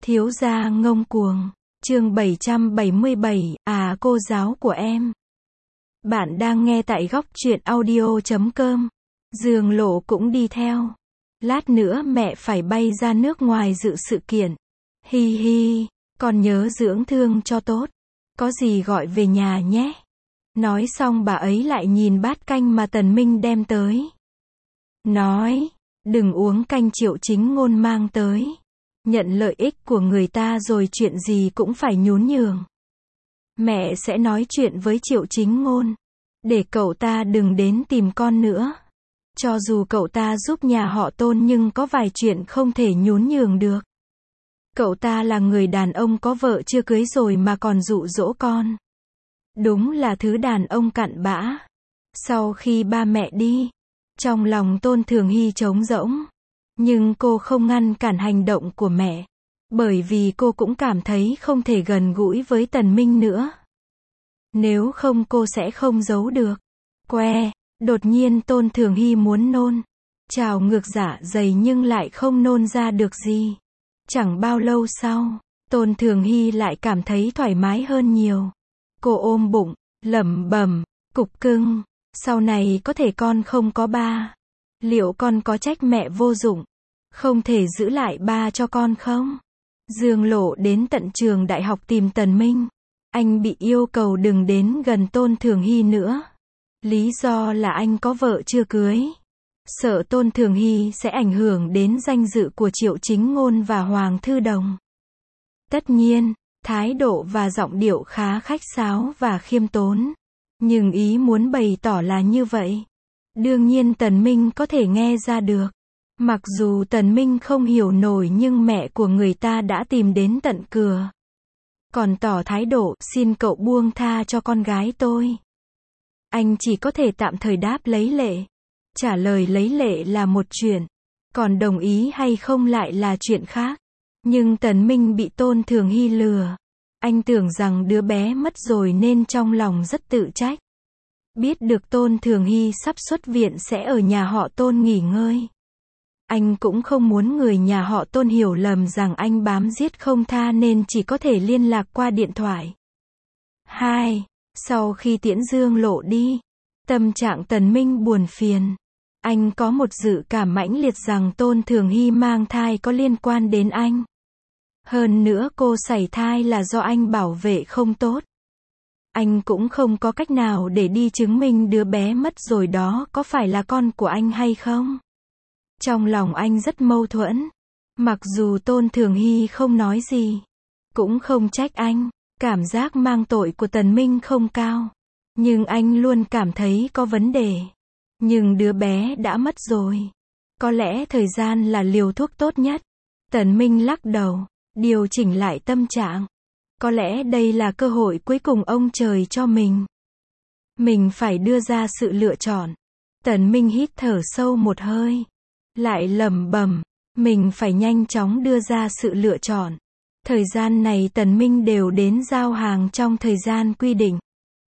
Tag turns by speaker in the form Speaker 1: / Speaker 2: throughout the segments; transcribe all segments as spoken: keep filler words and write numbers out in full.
Speaker 1: Thiếu gia ngông cuồng, chương bảy trăm bảy mươi bảy, à cô giáo của em. Bạn đang nghe tại góc truyện audio chấm com. Dương Lộ cũng đi theo. Lát nữa mẹ phải bay ra nước ngoài dự sự kiện. Hi hi, con nhớ dưỡng thương cho tốt. Có gì gọi về nhà nhé. Nói xong bà ấy lại nhìn bát canh mà Tần Minh đem tới. Nói, đừng uống canh Triệu Chính Ngôn mang tới. Nhận lợi ích của người ta rồi chuyện gì cũng phải nhún nhường. Mẹ sẽ nói chuyện với Triệu Chính Ngôn. Để cậu ta đừng đến tìm con nữa. Cho dù cậu ta giúp nhà họ Tôn nhưng có vài chuyện không thể nhún nhường được. Cậu ta là người đàn ông có vợ chưa cưới rồi mà còn dụ dỗ con. Đúng là thứ đàn ông cặn bã. Sau khi ba mẹ đi, trong lòng Tôn Thường Hy trống rỗng. Nhưng cô không ngăn cản hành động của mẹ. Bởi vì cô cũng cảm thấy không thể gần gũi với Tần Minh nữa. Nếu không cô sẽ không giấu được. Que, đột nhiên Tôn Thường Hy muốn nôn. Trào ngược dạ dày nhưng lại không nôn ra được gì. Chẳng bao lâu sau, Tôn Thường Hy lại cảm thấy thoải mái hơn nhiều. Cô ôm bụng, lẩm bẩm, cục cưng, sau này có thể con không có ba. Liệu con có trách mẹ vô dụng, không thể giữ lại ba cho con không? Dương Lộ đến tận trường đại học tìm Tần Minh. Anh bị yêu cầu đừng đến gần Tôn Thường Hy nữa. Lý do là anh có vợ chưa cưới. Sợ Tôn Thường Hy sẽ ảnh hưởng đến danh dự của Triệu Chính Ngôn và Hoàng Thư Đồng. Tất nhiên, thái độ và giọng điệu khá khách sáo và khiêm tốn. Nhưng ý muốn bày tỏ là như vậy. Đương nhiên Tần Minh có thể nghe ra được. Mặc dù Tần Minh không hiểu nổi nhưng mẹ của người ta đã tìm đến tận cửa. Còn tỏ thái độ, xin cậu buông tha cho con gái tôi. Anh chỉ có thể tạm thời đáp lấy lệ. Trả lời lấy lệ là một chuyện. Còn đồng ý hay không lại là chuyện khác. Nhưng Tần Minh bị Tôn Thường Hy lừa. Anh tưởng rằng đứa bé mất rồi nên trong lòng rất tự trách. Biết được Tôn Thường Hy sắp xuất viện sẽ ở nhà họ Tôn nghỉ ngơi. Anh cũng không muốn người nhà họ Tôn hiểu lầm rằng anh bám giết không tha nên chỉ có thể liên lạc qua điện thoại. hai. Sau khi tiễn Dương Lộ đi, tâm trạng Tần Minh buồn phiền. Anh có một dự cảm mãnh liệt rằng Tôn Thường Hy mang thai có liên quan đến anh. Hơn nữa cô sảy thai là do anh bảo vệ không tốt. Anh cũng không có cách nào để đi chứng minh đứa bé mất rồi đó có phải là con của anh hay không. Trong lòng anh rất mâu thuẫn. Mặc dù Tôn Thường Hy không nói gì, cũng không trách anh, cảm giác mang tội của Tần Minh không cao. Nhưng anh luôn cảm thấy có vấn đề. Nhưng đứa bé đã mất rồi. Có lẽ thời gian là liều thuốc tốt nhất. Tần Minh lắc đầu, điều chỉnh lại tâm trạng. Có lẽ đây là cơ hội cuối cùng ông trời cho mình. Mình phải đưa ra sự lựa chọn. Tần Minh hít thở sâu một hơi. Lại lẩm bẩm, mình phải nhanh chóng đưa ra sự lựa chọn. Thời gian này Tần Minh đều đến giao hàng trong thời gian quy định.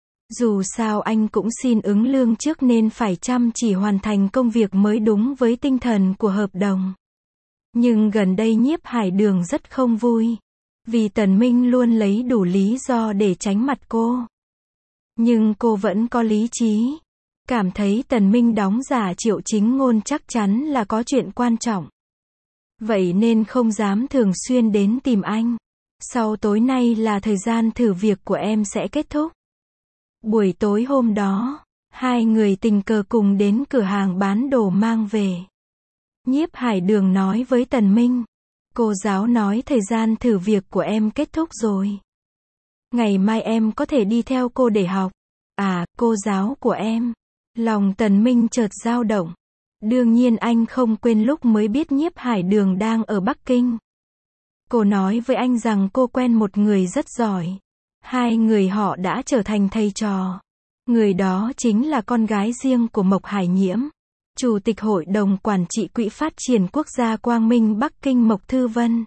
Speaker 1: Dù sao anh cũng xin ứng lương trước nên phải chăm chỉ hoàn thành công việc mới đúng với tinh thần của hợp đồng. Nhưng gần đây Nhiếp Hải Đường rất không vui. Vì Tần Minh luôn lấy đủ lý do để tránh mặt cô. Nhưng cô vẫn có lý trí. Cảm thấy Tần Minh đóng giả Triệu Chính Ngôn chắc chắn là có chuyện quan trọng. Vậy nên không dám thường xuyên đến tìm anh. Sau tối nay là thời gian thử việc của em sẽ kết thúc. Buổi tối hôm đó, hai người tình cờ cùng đến cửa hàng bán đồ mang về. Nhiếp Hải Đường nói với Tần Minh. Cô giáo nói thời gian thử việc của em kết thúc rồi. Ngày mai em có thể đi theo cô để học. À, cô giáo của em. Lòng Tần Minh chợt dao động. Đương nhiên anh không quên lúc mới biết Nhiếp Hải Đường đang ở Bắc Kinh. Cô nói với anh rằng cô quen một người rất giỏi. Hai người họ đã trở thành thầy trò. Người đó chính là con gái riêng của Mộc Hải Nhiễm. Chủ tịch Hội đồng Quản trị Quỹ Phát triển Quốc gia Quang Minh Bắc Kinh Mộc Thư Vân.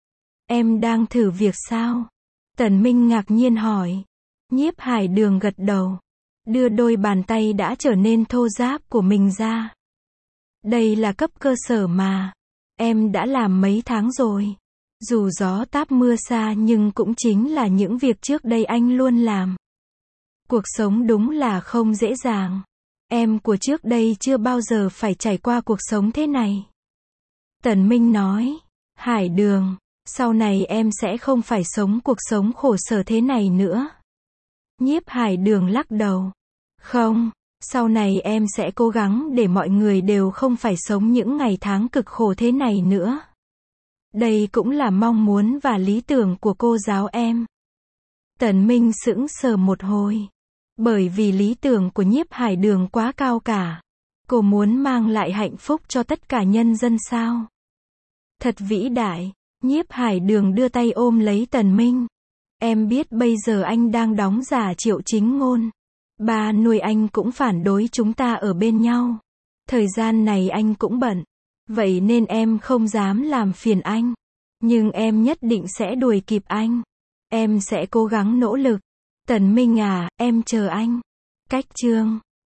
Speaker 1: Em đang thử việc sao? Tần Minh ngạc nhiên hỏi. Nhiếp Hải Đường gật đầu. Đưa đôi bàn tay đã trở nên thô ráp của mình ra. Đây là cấp cơ sở mà. Em đã làm mấy tháng rồi. Dù gió táp mưa xa nhưng cũng chính là những việc trước đây anh luôn làm. Cuộc sống đúng là không dễ dàng. Em của trước đây chưa bao giờ phải trải qua cuộc sống thế này. Tần Minh nói, Hải Đường, sau này em sẽ không phải sống cuộc sống khổ sở thế này nữa. Nhiếp Hải Đường lắc đầu. Không, sau này em sẽ cố gắng để mọi người đều không phải sống những ngày tháng cực khổ thế này nữa. Đây cũng là mong muốn và lý tưởng của cô giáo em. Tần Minh sững sờ một hồi. Bởi vì lý tưởng của Nhiếp Hải Đường quá cao cả. Cô muốn mang lại hạnh phúc cho tất cả nhân dân sao? Thật vĩ đại. Nhiếp Hải Đường đưa tay ôm lấy Tần Minh. Em biết bây giờ anh đang đóng giả Triệu Chính Ngôn. Ba nuôi anh cũng phản đối chúng ta ở bên nhau. Thời gian này anh cũng bận. Vậy nên em không dám làm phiền anh. Nhưng em nhất định sẽ đuổi kịp anh. Em sẽ cố gắng nỗ lực. Tần Minh à, em chờ anh. Cách chương